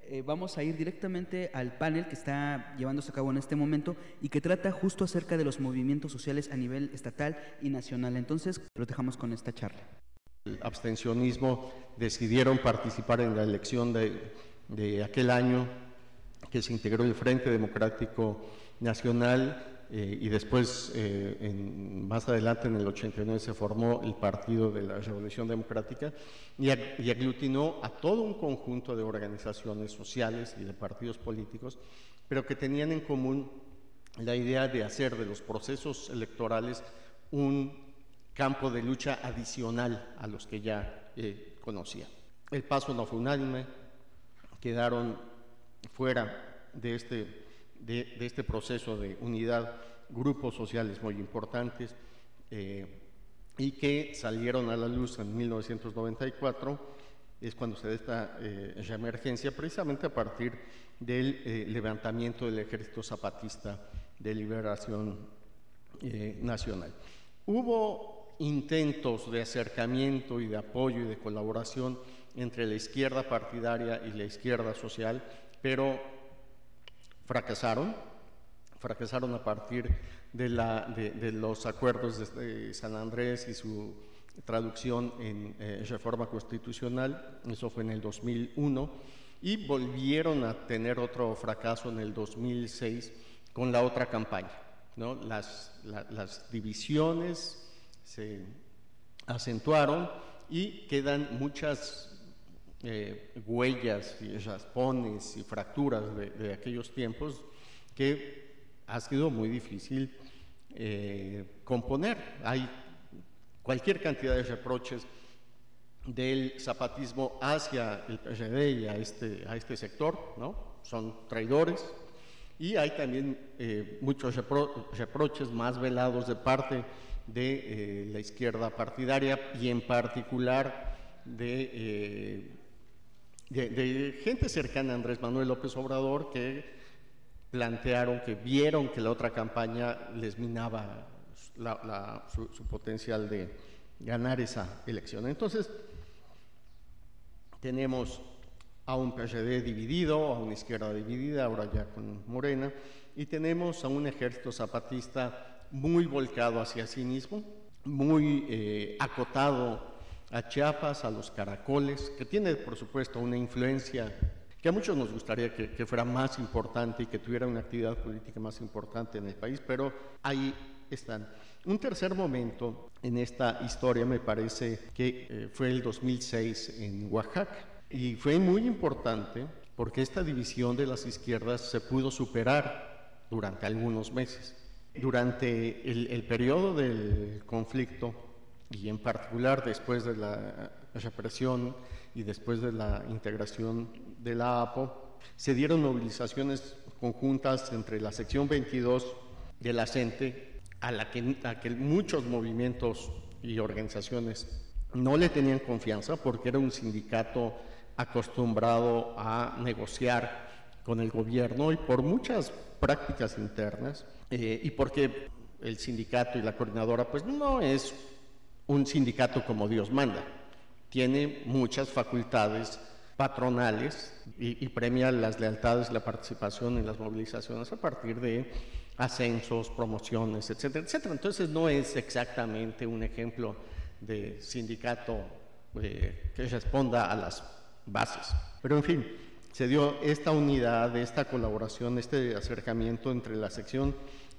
vamos a ir directamente al panel que está llevándose a cabo en este momento y que trata justo acerca de los movimientos sociales a nivel estatal y nacional. Entonces, lo dejamos con esta charla. El abstencionismo decidieron participar en la elección de aquel año que se integró el Frente Democrático Nacional y después, más adelante, en el 89, se formó el Partido de la Revolución Democrática y aglutinó a todo un conjunto de organizaciones sociales y de partidos políticos, pero que tenían en común la idea de hacer de los procesos electorales un campo de lucha adicional a los que ya conocía. El paso no fue unánime, quedaron fuera de este proceso de unidad grupos sociales muy importantes y que salieron a la luz en 1994, es cuando se da esta emergencia, precisamente a partir del levantamiento del Ejército Zapatista de Liberación Nacional. Hubo intentos de acercamiento y de apoyo y de colaboración entre la izquierda partidaria y la izquierda social, pero fracasaron a partir de los acuerdos de San Andrés y su traducción en reforma constitucional. Eso fue en el 2001, y volvieron a tener otro fracaso en el 2006 con la otra campaña, ¿no? Las divisiones se acentuaron y quedan muchas huellas y raspones y fracturas de aquellos tiempos que ha sido muy difícil componer. Hay cualquier cantidad de reproches del zapatismo hacia el PRD y a este sector, ¿no? Son traidores, y hay también muchos reproches más velados de parte de la izquierda partidaria y en particular de gente cercana a Andrés Manuel López Obrador, que plantearon, que vieron que la otra campaña les minaba su potencial de ganar esa elección. Entonces, tenemos a un PRD dividido, a una izquierda dividida, ahora ya con Morena, y tenemos a un ejército zapatista muy volcado hacia sí mismo, muy acotado a Chiapas, a los caracoles, que tiene, por supuesto, una influencia que a muchos nos gustaría que fuera más importante y que tuviera una actividad política más importante en el país, pero ahí están. Un tercer momento en esta historia me parece que fue el 2006 en Oaxaca, y fue muy importante porque esta división de las izquierdas se pudo superar durante algunos meses. Durante el periodo del conflicto, y en particular después de la represión y después de la integración de la APO, se dieron movilizaciones conjuntas entre la sección 22 de la CENTE, a que muchos movimientos y organizaciones no le tenían confianza, porque era un sindicato acostumbrado a negociar con el gobierno y por muchas prácticas internas, y porque el sindicato y la coordinadora pues no es un sindicato como Dios manda, tiene muchas facultades patronales y premia las lealtades y la participación en las movilizaciones a partir de ascensos, promociones, etcétera, etcétera. Entonces no es exactamente un ejemplo de sindicato que responda a las bases. Pero en fin, se dio esta unidad, esta colaboración, este acercamiento entre la sección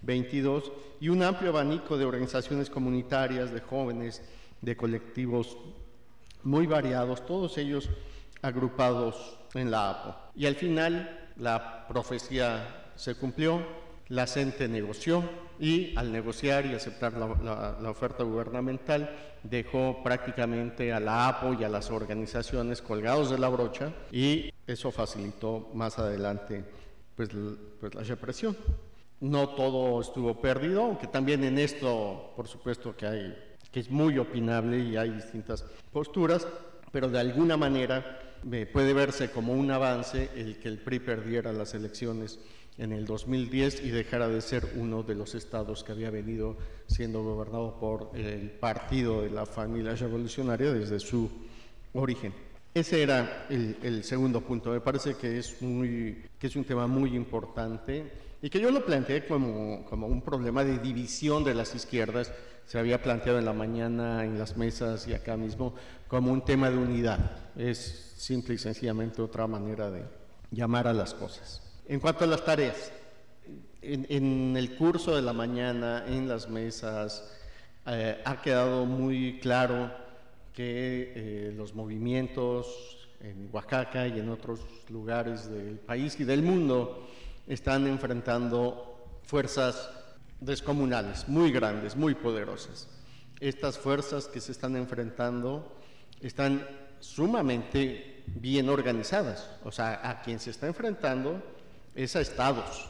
22 y un amplio abanico de organizaciones comunitarias, de jóvenes, de colectivos muy variados, todos ellos agrupados en la APO. Y al final la profecía se cumplió, la CENTE negoció, y al negociar y aceptar la oferta gubernamental dejó prácticamente a la APO y a las organizaciones colgados de la brocha, y eso facilitó más adelante pues la represión. No todo estuvo perdido, aunque también en esto, por supuesto, que es muy opinable y hay distintas posturas, pero de alguna manera puede verse como un avance el que el PRI perdiera las elecciones en el 2010 y dejara de ser uno de los estados que había venido siendo gobernado por el partido de la familia revolucionaria desde su origen. Ese era el segundo punto. Me parece que es un tema muy importante y que yo lo planteé como un problema de división de las izquierdas. Se había planteado en la mañana en las mesas y acá mismo como un tema de unidad. Es simple y sencillamente otra manera de llamar a las cosas. En cuanto a las tareas, en el curso de la mañana, en las mesas, ha quedado muy claro que los movimientos en Oaxaca y en otros lugares del país y del mundo están enfrentando fuerzas descomunales, muy grandes, muy poderosas. Estas fuerzas que se están enfrentando están sumamente bien organizadas. O sea, a quien se está enfrentando es a estados,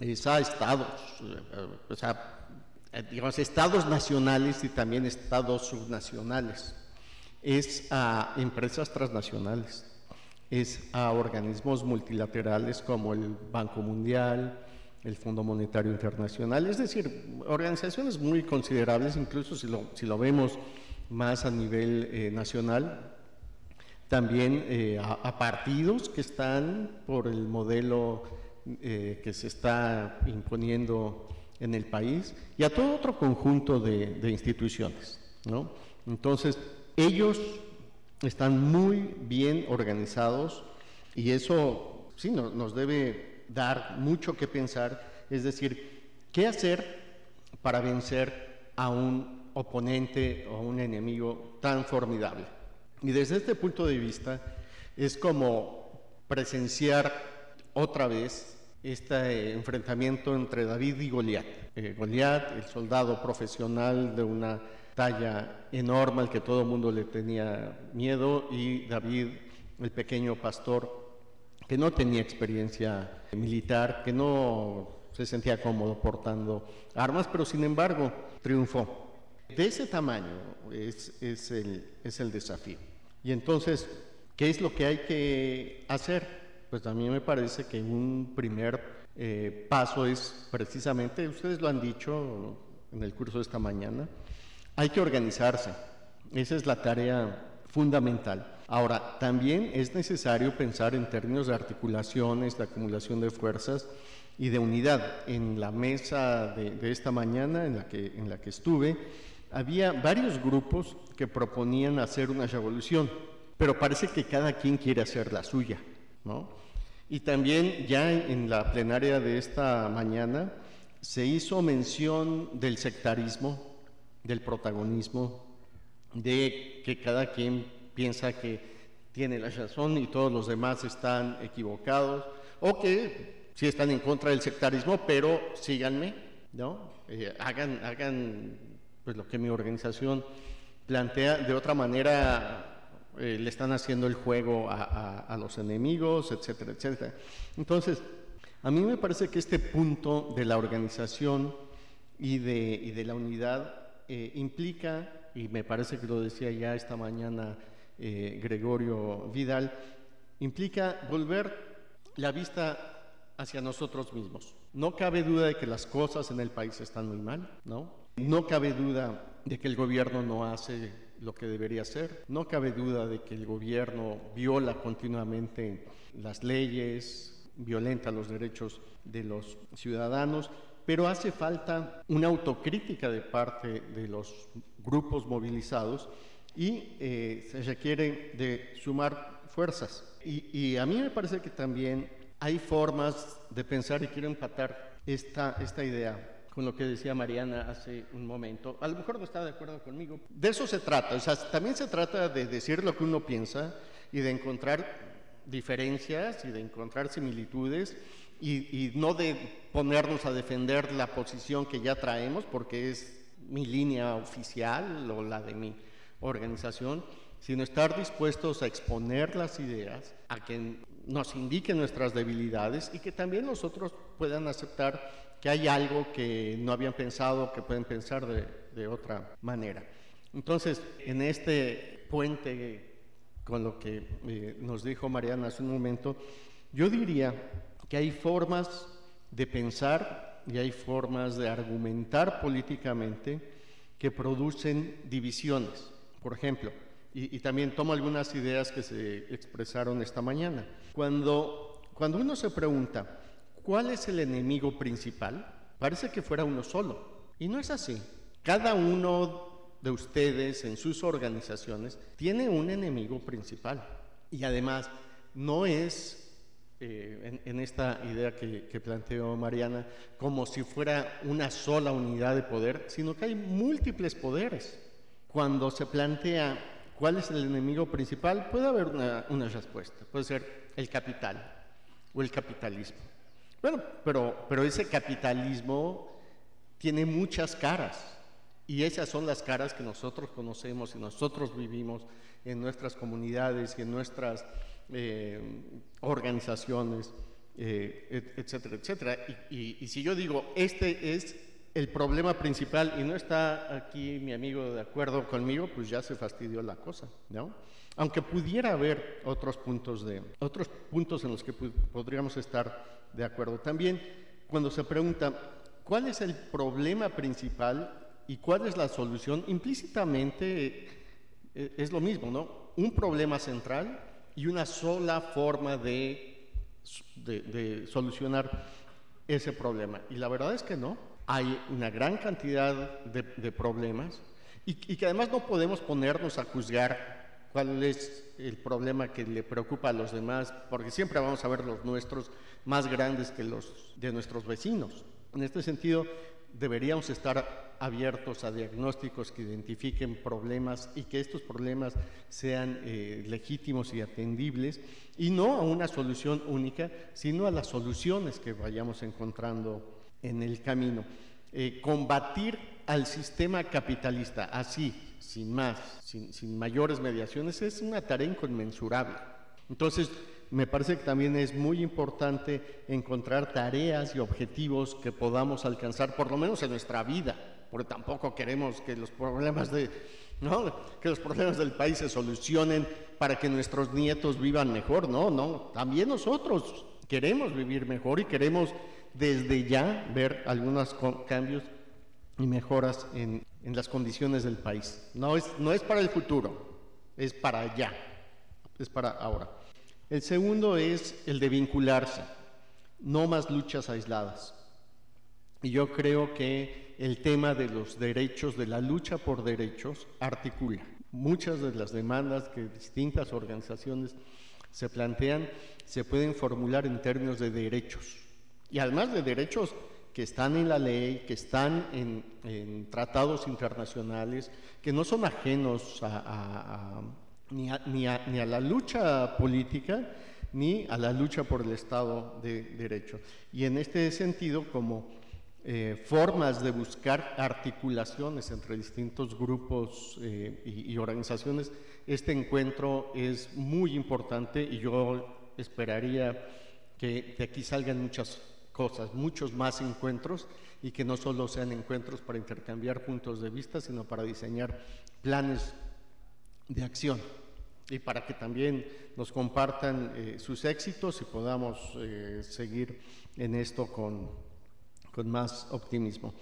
o sea, digamos, estados nacionales y también estados subnacionales. Es a empresas transnacionales, es a organismos multilaterales como el Banco Mundial, el Fondo Monetario Internacional, es decir, organizaciones muy considerables, incluso si lo vemos más a nivel nacional, también a partidos que están por el modelo que se está imponiendo en el país y a todo otro conjunto de instituciones, ¿no? Entonces, ellos están muy bien organizados y eso sí nos debe dar mucho que pensar, es decir, ¿qué hacer para vencer a un oponente o a un enemigo tan formidable? Y desde este punto de vista es como presenciar otra vez este enfrentamiento entre David y Goliat. Goliat, el soldado profesional de una talla enorme al que todo el mundo le tenía miedo, y David, el pequeño pastor que no tenía experiencia militar, que no se sentía cómodo portando armas, pero sin embargo triunfó. De ese tamaño es el desafío. Y entonces, ¿qué es lo que hay que hacer? Pues a mí me parece que un primer paso es precisamente, ustedes lo han dicho en el curso de esta mañana, hay que organizarse. Esa es la tarea fundamental. Ahora, también es necesario pensar en términos de articulaciones, de acumulación de fuerzas y de unidad. En la mesa de esta mañana en la que estuve, había varios grupos que proponían hacer una revolución, pero parece que cada quien quiere hacer la suya, ¿no? Y también ya en la plenaria de esta mañana se hizo mención del sectarismo, del protagonismo, de que cada quien piensa que tiene la razón y todos los demás están equivocados, o que sí están en contra del sectarismo, pero síganme, ¿no? Hagan pues lo que mi organización plantea. De otra manera le están haciendo el juego a los enemigos, etcétera, etcétera. Entonces, a mí me parece que este punto de la organización y de la unidad implica, y me parece que lo decía ya esta mañana Gregorio Vidal, implica volver la vista hacia nosotros mismos. No cabe duda de que las cosas en el país están muy mal, ¿no? No cabe duda de que el gobierno no hace lo que debería hacer. No cabe duda de que el gobierno viola continuamente las leyes, violenta los derechos de los ciudadanos, pero hace falta una autocrítica de parte de los grupos movilizados y se requiere de sumar fuerzas. Y a mí me parece que también hay formas de pensar, y quiero empatar esta idea con lo que decía Mariana hace un momento. A lo mejor no está de acuerdo conmigo. De eso se trata. O sea, también se trata de decir lo que uno piensa y de encontrar diferencias y de encontrar similitudes y no de ponernos a defender la posición que ya traemos porque es mi línea oficial o la de mi organización, sino estar dispuestos a exponer las ideas, a que nos indiquen nuestras debilidades y que también nosotros puedan aceptar que hay algo que no habían pensado, que pueden pensar de otra manera. Entonces, en este puente con lo que nos dijo Mariana hace un momento, yo diría que hay formas de pensar y hay formas de argumentar políticamente que producen divisiones. Por ejemplo, y también tomo algunas ideas que se expresaron esta mañana. Cuando uno se pregunta, ¿cuál es el enemigo principal? Parece que fuera uno solo, y no es así. Cada uno de ustedes en sus organizaciones tiene un enemigo principal, y además no es, en esta idea que planteó Mariana, como si fuera una sola unidad de poder, sino que hay múltiples poderes. Cuando se plantea cuál es el enemigo principal, puede haber una respuesta, puede ser el capital o el capitalismo. Bueno, pero ese capitalismo tiene muchas caras, y esas son las caras que nosotros conocemos y nosotros vivimos en nuestras comunidades y en nuestras organizaciones, etcétera, etcétera. Y si yo digo, este es el problema principal y no está aquí mi amigo de acuerdo conmigo, pues ya se fastidió la cosa, ¿no? Aunque pudiera haber otros puntos en los que podríamos estar de acuerdo. También, cuando se pregunta cuál es el problema principal y cuál es la solución, implícitamente es lo mismo, ¿no? Un problema central y una sola forma de solucionar ese problema. Y la verdad es que no. Hay una gran cantidad de problemas y que además no podemos ponernos a juzgar cuál es el problema que le preocupa a los demás, porque siempre vamos a ver los nuestros más grandes que los de nuestros vecinos. En este sentido, deberíamos estar abiertos a diagnósticos que identifiquen problemas y que estos problemas sean legítimos y atendibles, y no a una solución única, sino a las soluciones que vayamos encontrando en el camino. Combatir al sistema capitalista así, sin más, sin mayores mediaciones, es una tarea inconmensurable. Entonces, me parece que también es muy importante encontrar tareas y objetivos que podamos alcanzar, por lo menos en nuestra vida, porque tampoco queremos que los problemas del país se solucionen para que nuestros nietos vivan mejor. No, también nosotros queremos vivir mejor y queremos desde ya ver algunos cambios y mejoras en las condiciones del país. No es para el futuro, es para ya, es para ahora. El segundo es el de vincularse, no más luchas aisladas. Y yo creo que el tema de los derechos, de la lucha por derechos, articula. Muchas de las demandas que distintas organizaciones se plantean se pueden formular en términos de derechos. Y además de derechos que están en la ley, que están en tratados internacionales, que no son ajenos ni a la lucha política, ni a la lucha por el Estado de Derecho. Y en este sentido, como formas de buscar articulaciones entre distintos grupos y organizaciones, este encuentro es muy importante, y yo esperaría que de aquí salgan muchas cosas, muchos más encuentros, y que no solo sean encuentros para intercambiar puntos de vista, sino para diseñar planes de acción y para que también nos compartan sus éxitos y podamos seguir en esto con más optimismo.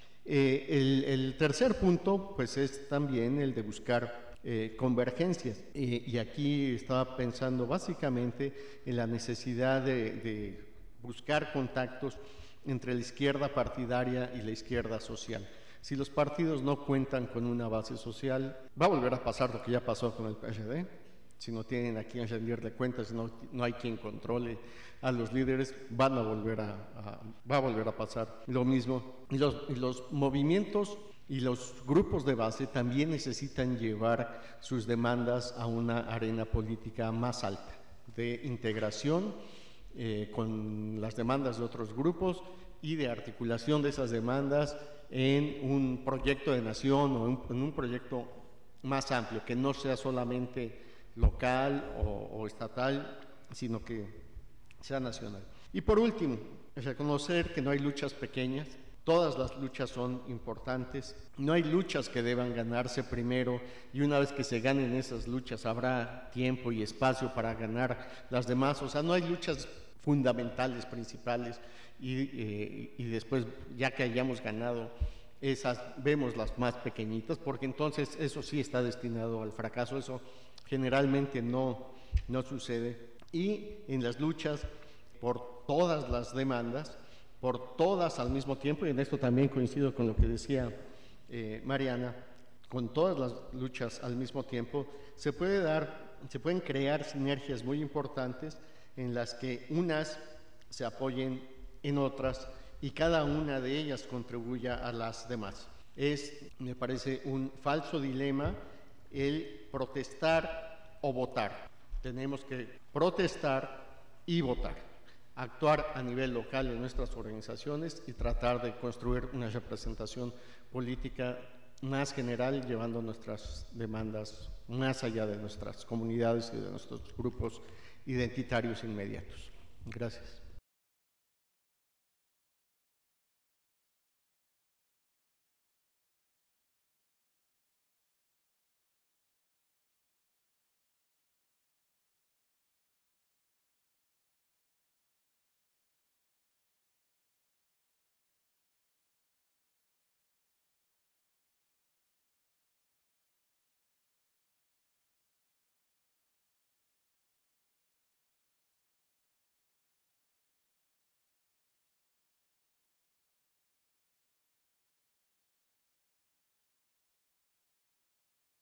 El tercer punto, pues, es también el de buscar convergencias, y aquí estaba pensando básicamente en la necesidad de buscar contactos entre la izquierda partidaria y la izquierda social. Si los partidos no cuentan con una base social, va a volver a pasar lo que ya pasó con el PRD. Si no tienen a quien rendirle cuentas, no hay quien controle a los líderes, va a volver a pasar lo mismo. Y los movimientos y los grupos de base también necesitan llevar sus demandas a una arena política más alta, de integración con las demandas de otros grupos y de articulación de esas demandas en un proyecto de nación o en un proyecto más amplio, que no sea solamente local o estatal, sino que sea nacional. Y por último, reconocer que no hay luchas pequeñas, todas las luchas son importantes, no hay luchas que deban ganarse primero, y una vez que se ganen esas luchas habrá tiempo y espacio para ganar las demás. O sea, no hay luchas fundamentales, principales, y después, ya que hayamos ganado esas vemos las más pequeñitas, porque entonces eso sí está destinado al fracaso, eso generalmente no sucede. Y en las luchas por todas las demandas, por todas al mismo tiempo, y en esto también coincido con lo que decía Mariana, con todas las luchas al mismo tiempo, se pueden crear sinergias muy importantes en las que unas se apoyen en otras y cada una de ellas contribuya a las demás. Me parece, un falso dilema el protestar o votar. Tenemos que protestar y votar, actuar a nivel local en nuestras organizaciones y tratar de construir una representación política más general, llevando nuestras demandas más allá de nuestras comunidades y de nuestros grupos identitarios inmediatos. Gracias.